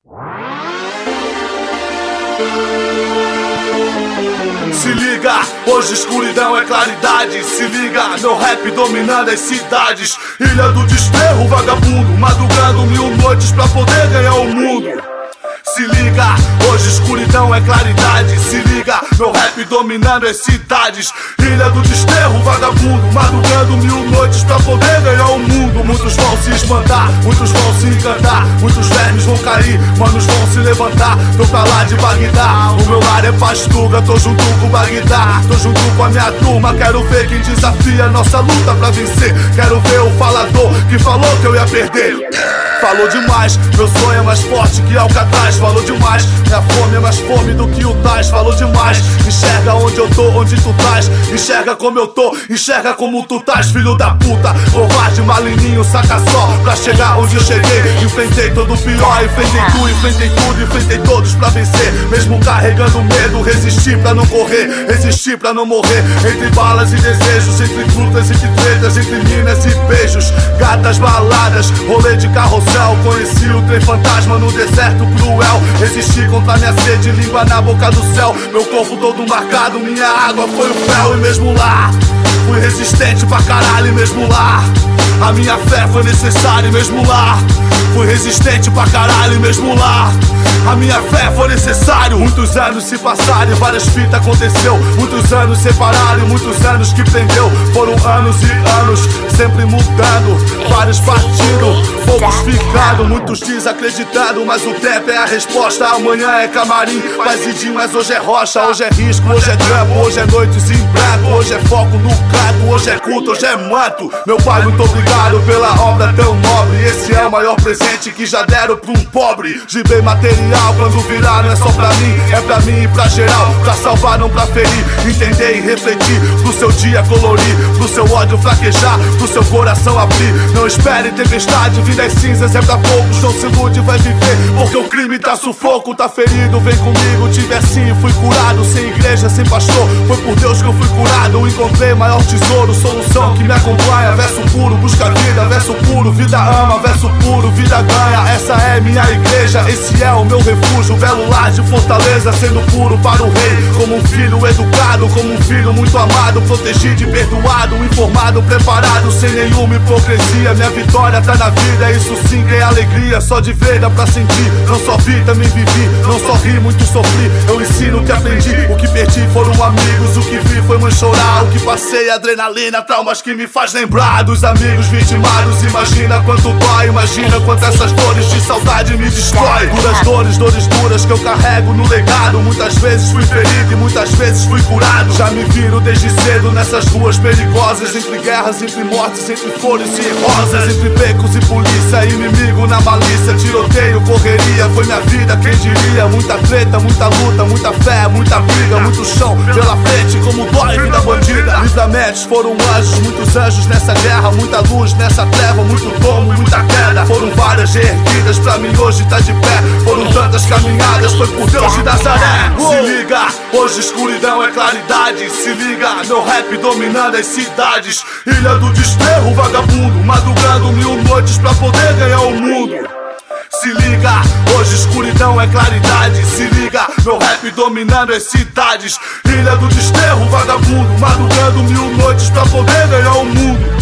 Se liga, hoje escuridão é claridade. Se liga, meu rap dominando as cidades. Ilha do desterro, vagabundo, madrugando 1000 noites pra poder ganhar o mundo. Se liga, hoje escuridão é claridade. Se liga, meu rap dominando as cidades. Ilha do desterro, vagabundo, madrugando 1000 noites pra poder ganhar o mundo. Muitos vão se espantar, muitos vão se encantar, muitos vermes vão cair, manos vão se levantar. Tô pra lá de Bagdá, o meu lar é Pastuga. Tô junto com o Bagdá, tô junto com a minha turma. Quero ver quem desafia nossa luta pra vencer. Quero ver o falador que falou que eu ia perder. Falou demais, meu sonho é mais forte que Alcatraz. Falou demais, minha fome é mais fome do que o Tais. Falou demais, enxerga onde eu tô, onde tu tás. Enxerga como eu tô, enxerga como tu tás. Filho da puta, covarde, malininho, saca só. Pra chegar onde eu cheguei, enfrentei todo o pior. Enfrentei tu, enfrentei tudo, enfrentei todos pra vencer. Mesmo carregando medo, resisti pra não correr, resisti pra não morrer. Entre balas e desejos, entre lutas, entre tretas, entre minas e beijos. Gatas, baladas, rolê de carrossel. Conheci o trem fantasma no deserto cruel. Resisti contra minha sede, língua na boca do céu. Meu corpo todo marcado, minha água foi o fel. E mesmo lá, fui resistente pra caralho. E mesmo lá, a minha fé foi necessária. E mesmo lá, fui resistente pra caralho. E mesmo lá, a minha fé foi necessário. Muitos anos se passaram e várias fitas aconteceu. Muitos anos separaram e muitos anos que prendeu. Foram anos e anos, sempre mudando. Vários partindo, poucos ficando. Muitos desacreditando, mas o tempo é a resposta. Amanhã é camarim, Bazidinho, mas hoje é rocha. Hoje é risco, hoje é trampo, hoje é noites em branco. Hoje é foco no canto, hoje é culto, hoje é manto. Meu pai, muito obrigado pela obra tão nobre. Esse é o maior presente que já deram pra um pobre. Gibei material, quando virar não é só pra mim, é pra mim e pra geral. Pra salvar, não pra ferir, entender e refletir. Pro seu dia colorir, pro seu ódio fraquejar, pro seu coração abrir. Não espere tempestade, vir das cinzas é pra poucos. Não se ilude, vai viver, porque o crime tá sufoco. Tá ferido, vem comigo, tive assim, fui curado. Sem igreja, sem pastor, foi por Deus que eu fui curado. Encontrei maior tesouro, solução que me acompanha. Verso puro, busca vida, verso puro, vida ama. Verso puro, vida ganha, essa é minha igreja. Esse é o meu refúgio, belo lar de Fortaleza. Sendo puro para o rei, como um filho educado, como um filho muito amado. Protegido e perdoado, informado, preparado, sem nenhuma hipocrisia. Minha vitória tá na vida, isso sim que é alegria. Só de ver dá pra sentir, não só vi, também vivi. Não só ri, muito sofri, eu ensino o que aprendi. O que perdi foram amigos, o que vi foi mãe chorar. O que passei, adrenalina, traumas que me faz lembrar dos amigos vitimados. Imagina quanto dói, imagina quanto essas dores de saudade me destrói. Duras dores, dores duras que eu carrego no legado. Muitas vezes fui ferido e muitas vezes fui curado. Já me viro desde cedo nessas ruas perigosas, entre guerras, entre mortes, entre flores e rosas, entre becos e polícia, inimigo na malícia. Tiroteio, correria, foi minha vida, quem diria. Muita treta, muita luta, muita fé, muita briga. Muito chão pela frente, como dói vida bandida. Livramentos foram anjos, muitos anjos nessa guerra. Muita luz nessa treva, muito tomo, muita queda. Foram várias reerguidas, pra mim hoje tá de pé. Foram tantas caminhadas, foi por Deus de Nazaré. Se liga, hoje escuridão é claridade. Se liga, meu rap dominando as cidades. Ilha do desterro, vagabundo, madrugando 1000 noites pra poder ganhar o mundo. Se liga, hoje escuridão é claridade. Se liga, meu rap dominando as cidades. Ilha do desterro, vagabundo, madrugando 1000 noites pra poder ganhar o mundo.